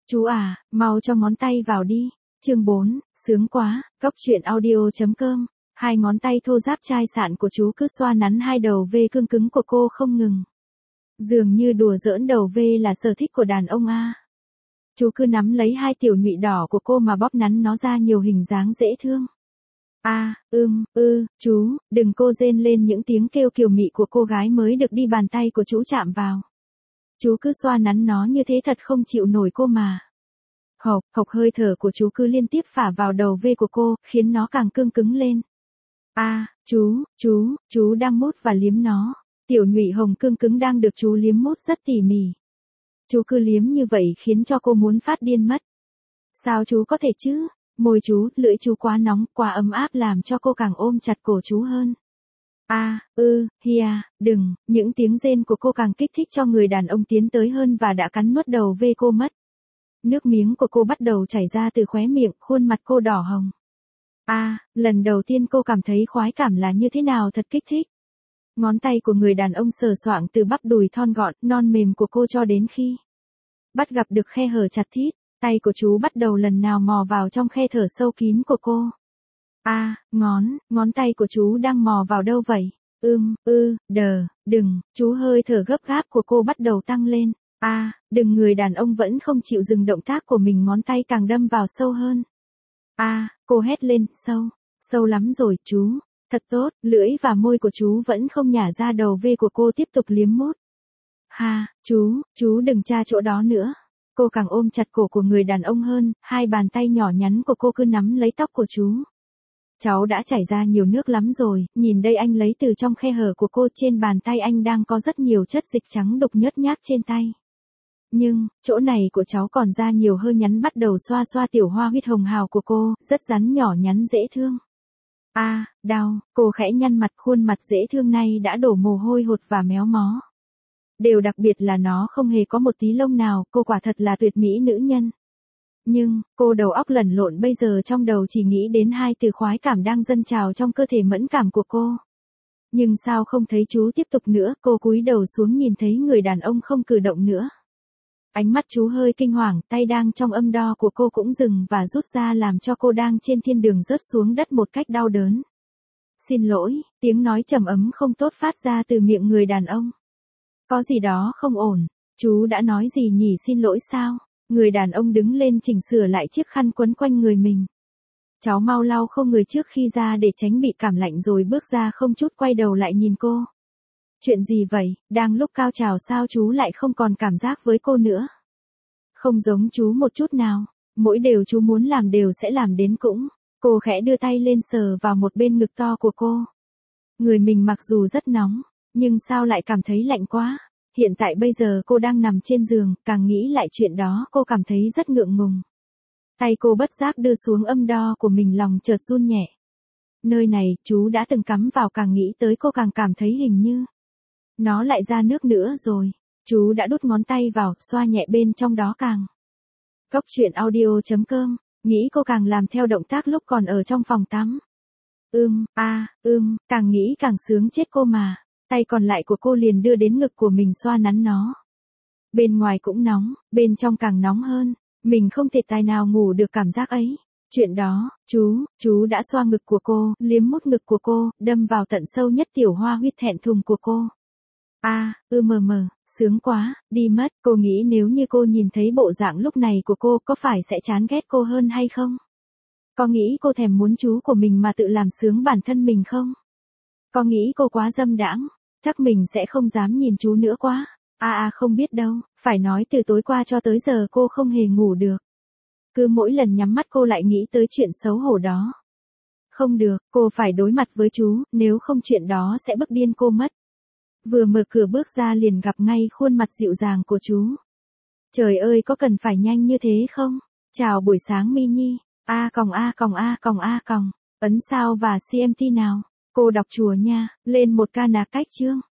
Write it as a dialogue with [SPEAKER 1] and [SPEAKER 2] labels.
[SPEAKER 1] Chú à, mau cho ngón tay vào đi. Chương 4, sướng quá, cóc truyện audio.com. Hai ngón tay thô ráp chai sạn của chú cứ xoa nắn hai đầu V cương cứng của cô không ngừng. Dường như đùa giỡn đầu V là sở thích của đàn ông a. Chú cứ nắm lấy hai tiểu nhụy đỏ của cô mà bóp nắn nó ra nhiều hình dáng dễ thương. Chú, đừng cô rên lên những tiếng kêu kiều mị của cô gái mới được đi bàn tay của chú chạm vào. Chú cứ xoa nắn nó như thế thật không chịu nổi cô mà. Hộc hơi thở của chú cứ liên tiếp phả vào đầu V của cô, khiến nó càng cương cứng lên. Chú đang mút và liếm nó. Tiểu nhụy hồng cương cứng đang được chú liếm mút rất tỉ mỉ. Chú cứ liếm như vậy khiến cho cô muốn phát điên mất. Sao chú có thể chứ? Môi chú, lưỡi chú quá nóng, quá ấm áp làm cho cô càng ôm chặt cổ chú hơn. Đừng, những tiếng rên của cô càng kích thích cho người đàn ông tiến tới hơn và đã cắn nuốt đầu V cô mất. Nước miếng của cô bắt đầu chảy ra từ khóe miệng, khuôn mặt cô đỏ hồng. Lần đầu tiên cô cảm thấy khoái cảm là như thế nào thật kích thích. Ngón tay của người đàn ông sờ soạng từ bắp đùi thon gọn, non mềm của cô cho đến khi bắt gặp được khe hở chặt thít, tay của chú bắt đầu lần nào mò vào trong khe thở sâu kín của cô. Ngón tay của chú đang mò vào đâu vậy? Đừng, chú hơi thở gấp gáp của cô bắt đầu tăng lên. Đừng, người đàn ông vẫn không chịu dừng động tác của mình, ngón tay càng đâm vào sâu hơn. Cô hét lên, sâu lắm rồi, chú. Thật tốt, lưỡi và môi của chú vẫn không nhả ra đầu V của cô tiếp tục liếm mút. Chú đừng tra chỗ đó nữa. Cô càng ôm chặt cổ của người đàn ông hơn, hai bàn tay nhỏ nhắn của cô cứ nắm lấy tóc của chú. Cháu đã chảy ra nhiều nước lắm rồi, nhìn đây, anh lấy từ trong khe hở của cô, trên bàn tay anh đang có rất nhiều chất dịch trắng đục nhớt nhác trên tay. Nhưng, chỗ này của cháu còn ra nhiều hơi nhắn, bắt đầu xoa xoa tiểu hoa huyết hồng hào của cô, rất rắn nhỏ nhắn dễ thương. Đau, cô khẽ nhăn mặt, khuôn mặt dễ thương này đã đổ mồ hôi hột và méo mó. Điều đặc biệt là nó không hề có một tí lông nào, cô quả thật là tuyệt mỹ nữ nhân. Nhưng, cô đầu óc lẩn lộn, bây giờ trong đầu chỉ nghĩ đến hai từ khoái cảm đang dâng trào trong cơ thể mẫn cảm của cô. Nhưng sao không thấy chú tiếp tục nữa, cô cúi đầu xuống nhìn thấy người đàn ông không cử động nữa. Ánh mắt chú hơi kinh hoàng, tay đang trong âm đo của cô cũng dừng và rút ra làm cho cô đang trên thiên đường rớt xuống đất một cách đau đớn. Xin lỗi, tiếng nói trầm ấm không tốt phát ra từ miệng người đàn ông. Có gì đó không ổn, chú đã nói gì nhỉ, xin lỗi sao? Người đàn ông đứng lên chỉnh sửa lại chiếc khăn quấn quanh người mình. Cháu mau lau khô người trước khi ra để tránh bị cảm lạnh rồi bước ra, không chút quay đầu lại nhìn cô. Chuyện gì vậy, đang lúc cao trào sao chú lại không còn cảm giác với cô nữa? Không giống chú một chút nào, mỗi điều chú muốn làm đều sẽ làm đến cũng. Cô khẽ đưa tay lên sờ vào một bên ngực to của cô. Người mình mặc dù rất nóng, nhưng sao lại cảm thấy lạnh quá. Hiện tại bây giờ cô đang nằm trên giường, càng nghĩ lại chuyện đó cô cảm thấy rất ngượng ngùng. Tay cô bất giác đưa xuống âm đo của mình, lòng chợt run nhẹ. Nơi này, chú đã từng cắm vào, càng nghĩ tới cô càng cảm thấy hình như nó lại ra nước nữa rồi. Chú đã đút ngón tay vào, xoa nhẹ bên trong đó càng. Cóc truyện audio.com, nghĩ cô càng làm theo động tác lúc còn ở trong phòng tắm. Càng nghĩ càng sướng chết cô mà. Tay còn lại của cô liền đưa đến ngực của mình xoa nắn nó. Bên ngoài cũng nóng, bên trong càng nóng hơn. Mình không thể tài nào ngủ được cảm giác ấy. Chuyện đó, chú đã xoa ngực của cô, liếm mút ngực của cô, đâm vào tận sâu nhất tiểu hoa huyết thẹn thùng của cô. Sướng quá, đi mất. Cô nghĩ nếu như cô nhìn thấy bộ dạng lúc này của cô, có phải sẽ chán ghét cô hơn hay không? Có nghĩ cô thèm muốn chú của mình mà tự làm sướng bản thân mình không? Có nghĩ cô quá dâm đãng, chắc mình sẽ không dám nhìn chú nữa quá. Không biết đâu, phải nói từ tối qua cho tới giờ cô không hề ngủ được. Cứ mỗi lần nhắm mắt cô lại nghĩ tới chuyện xấu hổ đó. Không được, cô phải đối mặt với chú, nếu không chuyện đó sẽ bức điên cô mất. Vừa mở cửa bước ra liền gặp ngay khuôn mặt dịu dàng của chú. Trời ơi, có cần phải nhanh như thế không? Chào buổi sáng Mini. Ấn sao và CMT nào. Cô đọc chùa nha, lên một ca nạc cách chương.